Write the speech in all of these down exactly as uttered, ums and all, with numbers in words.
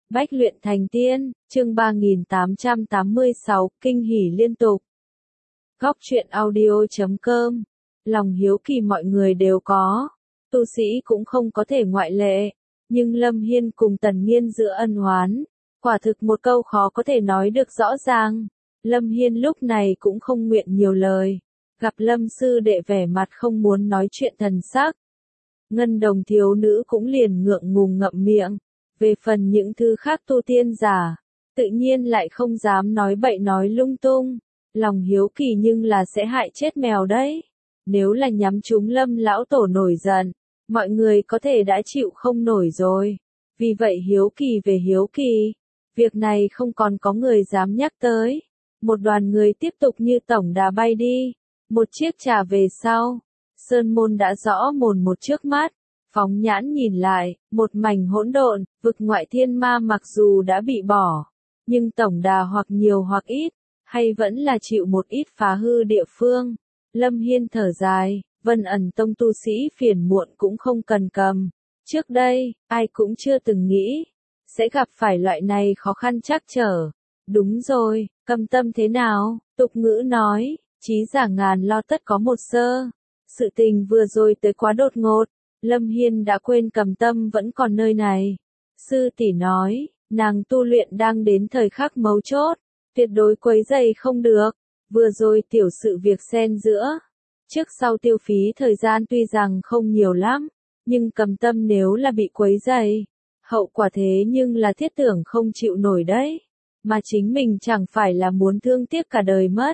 Bách luyện thành tiên, chương ba nghìn tám trăm tám mươi sáu, kinh hỉ liên tục. Góc truyện audio chấm com. Lòng hiếu kỳ mọi người đều có, tu sĩ cũng không có thể ngoại lệ, nhưng Lâm Hiên cùng Tần Nghiên giữa ân oán, quả thực một câu khó có thể nói được rõ ràng. Lâm Hiên lúc này cũng không nguyện nhiều lời, gặp Lâm sư đệ vẻ mặt không muốn nói chuyện thần sắc. Ngân Đồng thiếu nữ cũng liền ngượng ngùng ngậm miệng. Về phần những thứ khác tu tiên giả, tự nhiên lại không dám nói bậy nói lung tung, lòng hiếu kỳ nhưng là sẽ hại chết mèo đấy. Nếu là nhắm trúng Lâm lão tổ nổi giận, mọi người có thể đã chịu không nổi rồi. Vì vậy hiếu kỳ về hiếu kỳ, việc này không còn có người dám nhắc tới. Một đoàn người tiếp tục như tổng đà bay đi, một chiếc trà về sau, sơn môn đã rõ mồn một trước mắt. Phóng nhãn nhìn lại, một mảnh hỗn độn, vực ngoại thiên ma mặc dù đã bị bỏ, nhưng tổng đà hoặc nhiều hoặc ít, hay vẫn là chịu một ít phá hư địa phương. Lâm Hiên thở dài, Vân Ẩn Tông tu sĩ phiền muộn cũng không cần cầm. Trước đây, ai cũng chưa từng nghĩ, sẽ gặp phải loại này khó khăn trắc trở. Đúng rồi, cầm tâm thế nào, tục ngữ nói, chí giả ngàn lo tất có một sơ. Sự tình vừa rồi tới quá đột ngột. Lâm Hiên đã quên cầm tâm vẫn còn nơi này. Sư tỷ nói, nàng tu luyện đang đến thời khắc mấu chốt, tuyệt đối quấy rầy không được. Vừa rồi tiểu sự việc xen giữa, trước sau tiêu phí thời gian tuy rằng không nhiều lắm, nhưng cầm tâm nếu là bị quấy rầy, hậu quả thế nhưng là thiết tưởng không chịu nổi đấy, mà chính mình chẳng phải là muốn thương tiếc cả đời mất.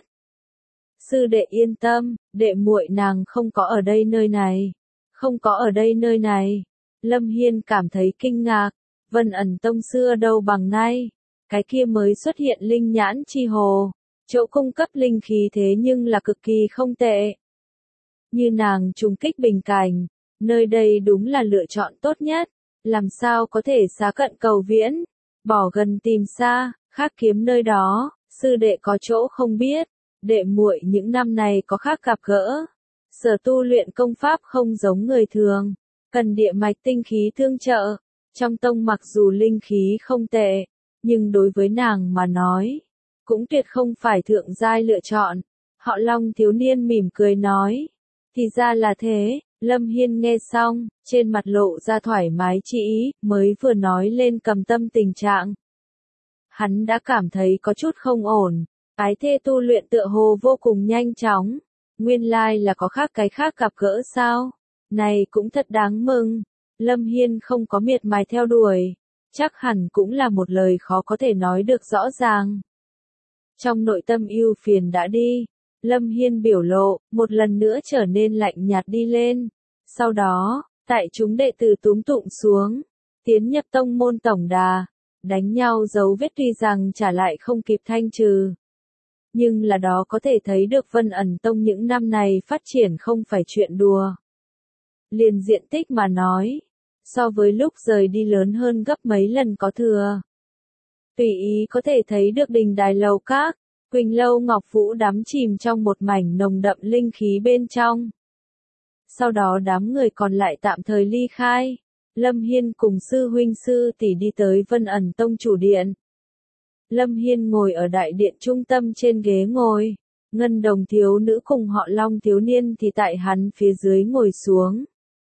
Sư đệ yên tâm, đệ muội nàng không có ở đây nơi này. Không có ở đây nơi này. Lâm Hiên cảm thấy kinh ngạc, Vân Ẩn Tông xưa đâu bằng nay, cái kia mới xuất hiện linh nhãn chi hồ, chỗ cung cấp linh khí thế nhưng là cực kỳ không tệ. Như nàng trùng kích bình cảnh, nơi đây đúng là lựa chọn tốt nhất, làm sao có thể xá cận cầu viễn, bỏ gần tìm xa, khác kiếm nơi đó, sư đệ có chỗ không biết, đệ muội những năm này có khác gặp gỡ. Sở tu luyện công pháp không giống người thường, cần địa mạch tinh khí thương trợ, trong tông mặc dù linh khí không tệ, nhưng đối với nàng mà nói, cũng tuyệt không phải thượng giai lựa chọn. Họ Long thiếu niên mỉm cười nói, thì ra là thế. Lâm Hiên nghe xong, trên mặt lộ ra thoải mái chi ý, mới vừa nói lên cầm tâm tình trạng. Hắn đã cảm thấy có chút không ổn, ái thê tu luyện tựa hồ vô cùng nhanh chóng. Nguyên lai là có khác cái khác gặp gỡ sao? Này cũng thật đáng mừng. Lâm Hiên không có miệt mài theo đuổi. Chắc hẳn cũng là một lời khó có thể nói được rõ ràng. Trong nội tâm ưu phiền đã đi. Lâm Hiên biểu lộ, một lần nữa trở nên lạnh nhạt đi lên. Sau đó, tại chúng đệ tử túm tụng xuống. Tiến nhập tông môn tổng đà. Đánh nhau dấu vết tuy rằng trả lại không kịp thanh trừ. Nhưng là đó có thể thấy được Vân Ẩn Tông những năm này phát triển không phải chuyện đùa. Liền diện tích mà nói, so với lúc rời đi lớn hơn gấp mấy lần có thừa. Tùy ý có thể thấy được đình đài lầu các, Quỳnh Lâu Ngọc Vũ đắm chìm trong một mảnh nồng đậm linh khí bên trong. Sau đó đám người còn lại tạm thời ly khai, Lâm Hiên cùng sư huynh sư tỷ đi tới Vân Ẩn Tông chủ điện. Lâm Hiên ngồi ở đại điện trung tâm trên ghế ngồi, Ngân Đồng thiếu nữ cùng họ Long thiếu niên thì tại hắn phía dưới ngồi xuống.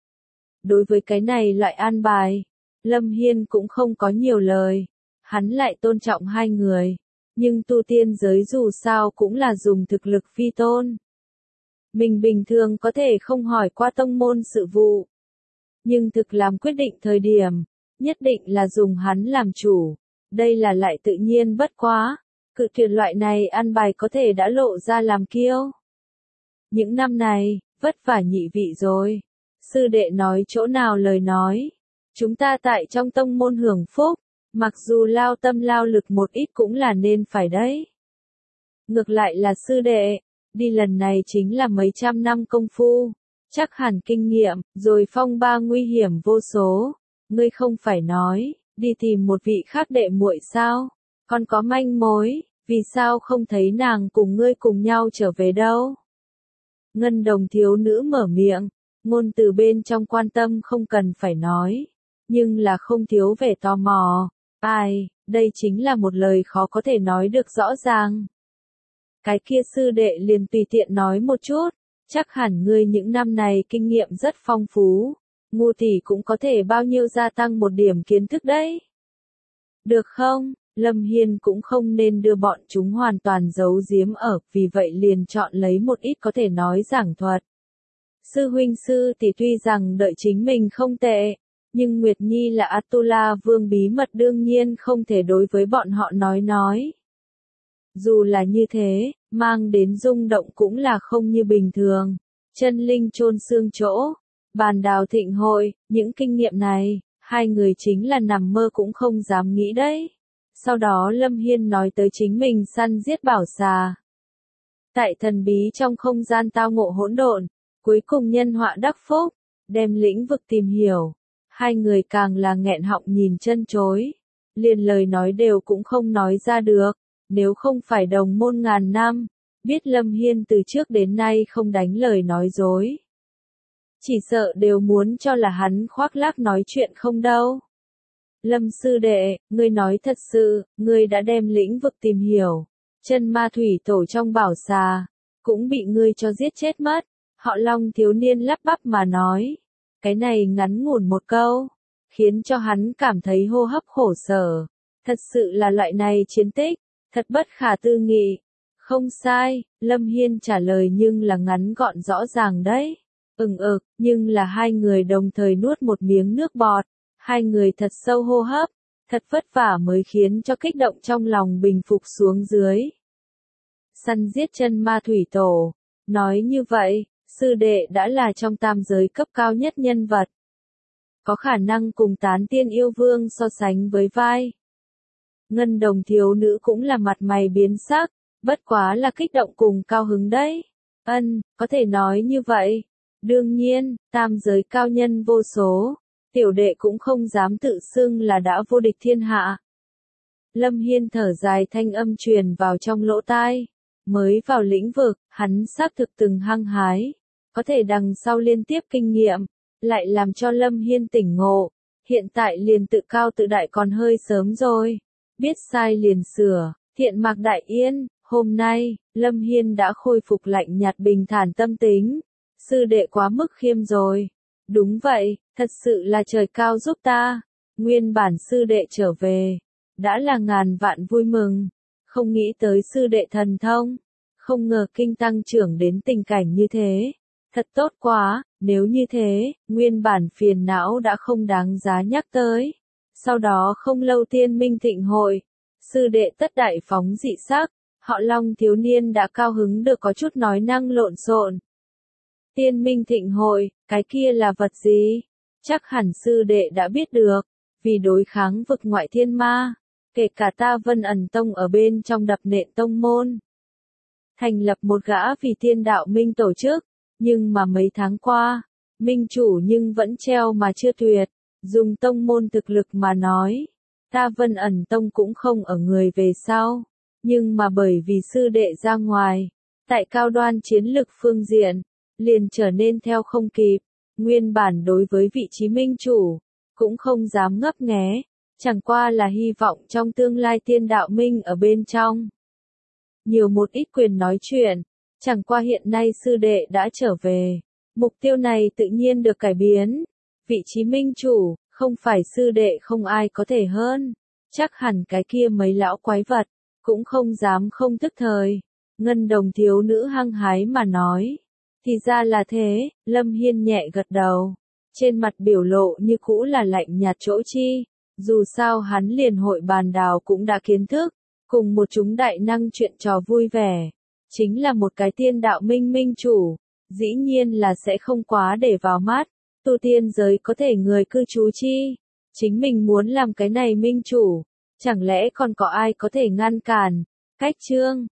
Đối với cái này loại an bài, Lâm Hiên cũng không có nhiều lời, hắn lại tôn trọng hai người, nhưng tu tiên giới dù sao cũng là dùng thực lực vi tôn. Mình bình thường có thể không hỏi qua tông môn sự vụ, nhưng thực làm quyết định thời điểm, nhất định là dùng hắn làm chủ. Đây là lại tự nhiên bất quá, cự tuyệt loại này ăn bài có thể đã lộ ra làm kiêu. Những năm này, vất vả nhị vị rồi. Sư đệ nói chỗ nào lời nói. Chúng ta tại trong tông môn hưởng phúc, mặc dù lao tâm lao lực một ít cũng là nên phải đấy. Ngược lại là sư đệ, đi lần này chính là mấy trăm năm công phu, chắc hẳn kinh nghiệm, rồi phong ba nguy hiểm vô số. Ngươi không phải nói. Đi tìm một vị khác đệ muội sao? Còn có manh mối, vì sao không thấy nàng cùng ngươi cùng nhau trở về đâu? Ngân Đồng thiếu nữ mở miệng, ngôn từ bên trong quan tâm không cần phải nói, nhưng là không thiếu vẻ tò mò. Ai, đây chính là một lời khó có thể nói được rõ ràng. Cái kia sư đệ liền tùy tiện nói một chút, chắc hẳn ngươi những năm này kinh nghiệm rất phong phú, ngu tỷ cũng có thể bao nhiêu gia tăng một điểm kiến thức đấy. Được không? Lâm Hiên cũng không nên đưa bọn chúng hoàn toàn giấu giếm ở, vì vậy liền chọn lấy một ít có thể nói giảng thuật. Sư huynh sư tỷ tuy rằng đợi chính mình không tệ, nhưng Nguyệt Nhi là Atula Vương bí mật đương nhiên không thể đối với bọn họ nói nói. Dù là như thế, mang đến rung động cũng là không như bình thường. Chân linh chôn xương chỗ, bàn đào thịnh hội, những kinh nghiệm này, hai người chính là nằm mơ cũng không dám nghĩ đấy. Sau đó Lâm Hiên nói tới chính mình săn giết bảo xà. Tại thần bí trong không gian tao ngộ hỗn độn, cuối cùng nhân họa đắc phúc, đem lĩnh vực tìm hiểu. Hai người càng là nghẹn họng nhìn chân chối, liền lời nói đều cũng không nói ra được. Nếu không phải đồng môn ngàn năm, biết Lâm Hiên từ trước đến nay không đánh lời nói dối. Chỉ sợ đều muốn cho là hắn khoác lác nói chuyện không đâu. Lâm sư đệ, ngươi nói thật sự, ngươi đã đem lĩnh vực tìm hiểu. Chân ma thủy tổ trong bảo xà, cũng bị ngươi cho giết chết mất. Họ Long thiếu niên lắp bắp mà nói. Cái này ngắn ngủn một câu, khiến cho hắn cảm thấy hô hấp khổ sở. Thật sự là loại này chiến tích, thật bất khả tư nghị. Không sai, Lâm Hiên trả lời nhưng là ngắn gọn rõ ràng đấy. Ừng ực, nhưng là hai người đồng thời nuốt một miếng nước bọt. Hai người thật sâu hô hấp, thật vất vả mới khiến cho kích động trong lòng bình phục xuống dưới. Săn giết chân ma thủy tổ. Nói như vậy, sư đệ đã là trong tam giới cấp cao nhất nhân vật. Có khả năng cùng tán tiên yêu vương so sánh với vai. Ngân đồng thiếu nữ cũng là mặt mày biến sắc, bất quá là kích động cùng cao hứng đấy. Ân, có thể nói như vậy. Đương nhiên, tam giới cao nhân vô số, tiểu đệ cũng không dám tự xưng là đã vô địch thiên hạ. Lâm Hiên thở dài thanh âm truyền vào trong lỗ tai. Mới vào lĩnh vực, hắn xác thực từng hăng hái. Có thể đằng sau liên tiếp kinh nghiệm, lại làm cho Lâm Hiên tỉnh ngộ. Hiện tại liền tự cao tự đại còn hơi sớm rồi. Biết sai liền sửa, thiện mạc đại yên. Hôm nay, Lâm Hiên đã khôi phục lạnh nhạt bình thản tâm tính. Sư đệ quá mức khiêm rồi. Đúng vậy, thật sự là trời cao giúp ta. Nguyên bản sư đệ trở về, đã là ngàn vạn vui mừng. Không nghĩ tới sư đệ thần thông, không ngờ kinh tăng trưởng đến tình cảnh như thế. Thật tốt quá, nếu như thế, nguyên bản phiền não đã không đáng giá nhắc tới. Sau đó không lâu tiên minh thịnh hội, sư đệ tất đại phóng dị sắc, họ Long thiếu niên đã cao hứng được có chút nói năng lộn xộn. Tiên minh thịnh hội, cái kia là vật gì? Chắc hẳn sư đệ đã biết được, vì đối kháng vực ngoại thiên ma, kể cả ta Vân ẩn tông ở bên trong đập nện tông môn. Thành lập một gã vì thiên đạo minh tổ chức, nhưng mà mấy tháng qua, minh chủ nhưng vẫn treo mà chưa tuyệt, dùng tông môn thực lực mà nói. Ta Vân ẩn tông cũng không ở người về sau, nhưng mà bởi vì sư đệ ra ngoài, tại cao đoan chiến lực phương diện, liền trở nên theo không kịp, nguyên bản đối với vị trí minh chủ, cũng không dám ngấp nghé, chẳng qua là hy vọng trong tương lai tiên đạo minh ở bên trong. Nhiều một ít quyền nói chuyện, chẳng qua hiện nay sư đệ đã trở về, mục tiêu này tự nhiên được cải biến, vị trí minh chủ, không phải sư đệ không ai có thể hơn, chắc hẳn cái kia mấy lão quái vật, cũng không dám không tức thời, ngân đồng thiếu nữ hăng hái mà nói. Thì ra là thế, Lâm Hiên nhẹ gật đầu. Trên mặt biểu lộ như cũ là lạnh nhạt chỗ chi. Dù sao hắn liền hội bàn đào cũng đã kiến thức. Cùng một chúng đại năng chuyện trò vui vẻ. Chính là một cái tiên đạo minh minh chủ. Dĩ nhiên là sẽ không quá để vào mắt. Tu tiên giới có thể người cư trú chi. Chính mình muốn làm cái này minh chủ. Chẳng lẽ còn có ai có thể ngăn cản. Cách chương.